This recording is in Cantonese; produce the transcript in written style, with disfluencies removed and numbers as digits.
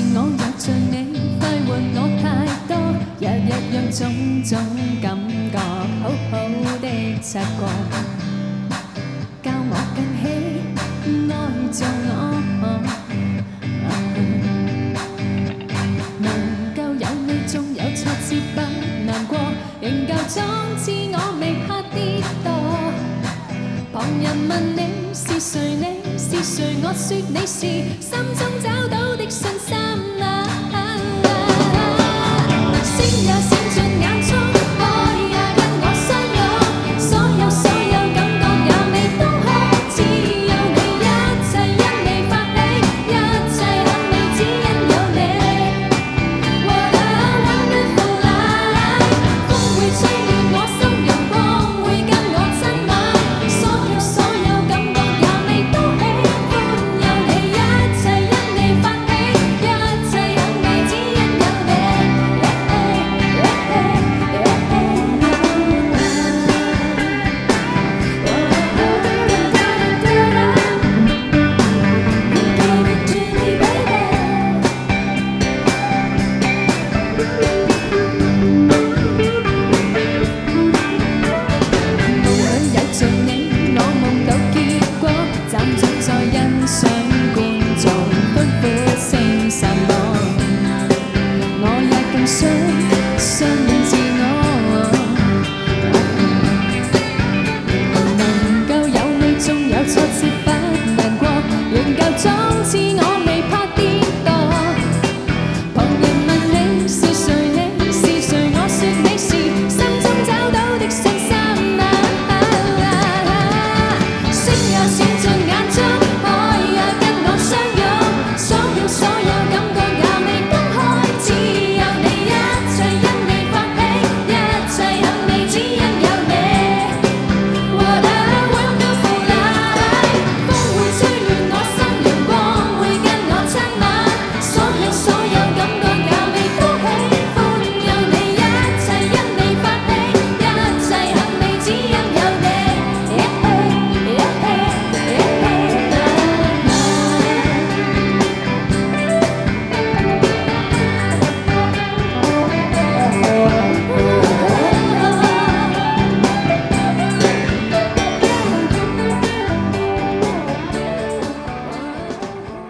我若像你，快活我太多，日日讓種種感覺好好的察覺，教我更喜愛做我。能夠有你，縱有挫折不難過，仍舊裝置我未怕跌墮。旁人問你是誰，你是誰，我說你是心中找到的信心。